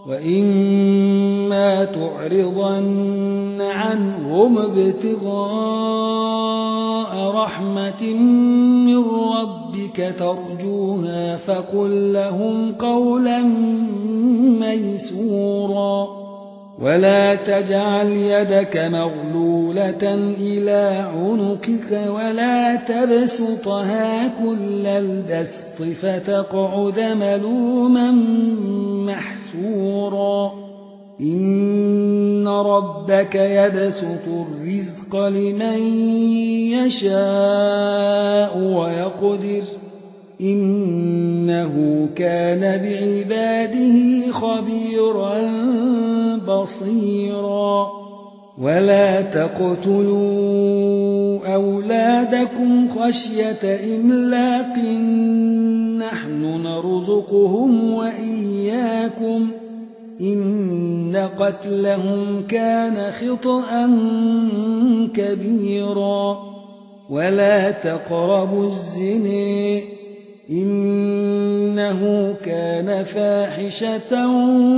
وإما تعرضن عنهم ابتغاء رحمة من ربك ترجوها فقل لهم قولا ميسورا ولا تجعل يدك مغلولة إلى عنقك ولا تبسطها كل البسط فتقعد ملوما محسورا إن ربك يبسط الرزق لمن يشاء ويقدر إنه كان بعباده خبيرا بصيرا ولا تقتلوا أولادكم خشية إملاق نحن نرزقهم وإياكم إن قتلهم كان خطأ كبيرا ولا تقربوا الزنا إنه كان فاحشة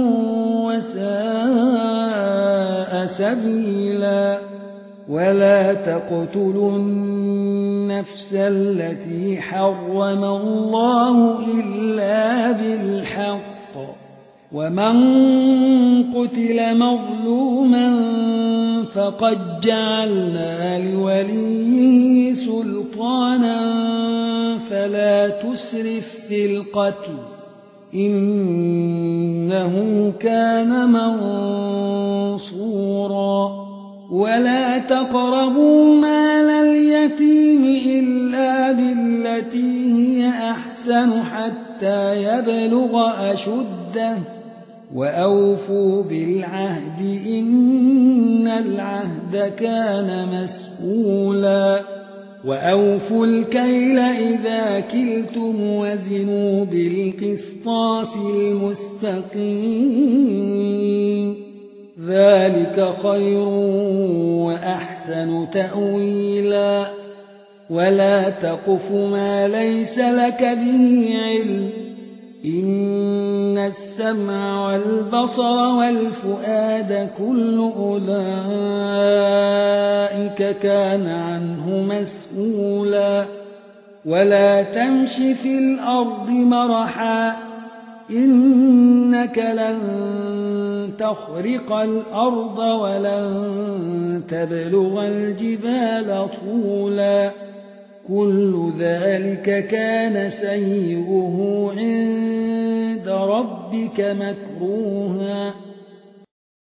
وساء سبيلا ولا تقتلوا النفس التي حرم الله إلا بالحق ومن قتل مظلوما فقد جعلنا لوليه سلطانا فلا تسرف في القتل إنه كان منصورا ولا تقربوا مال اليتيم إلا بالتي هي أحسن حتى يبلغ أشده وأوفوا بالعهد إن العهد كان مسؤولا وأوفوا الكيل إذا كلتم وزنوا بالقسطاس المستقيم ذلك خير وأحسن تأويلا ولا تقف ما ليس لك به علم إن السمع والبصر والفؤاد كل أولئك كان عنه مسؤولا ولا تمش في الأرض مرحا إنك لن تخرق الأرض ولن تبلغ الجبال طولا كل ذلك كان سيئه عند ربك مكروها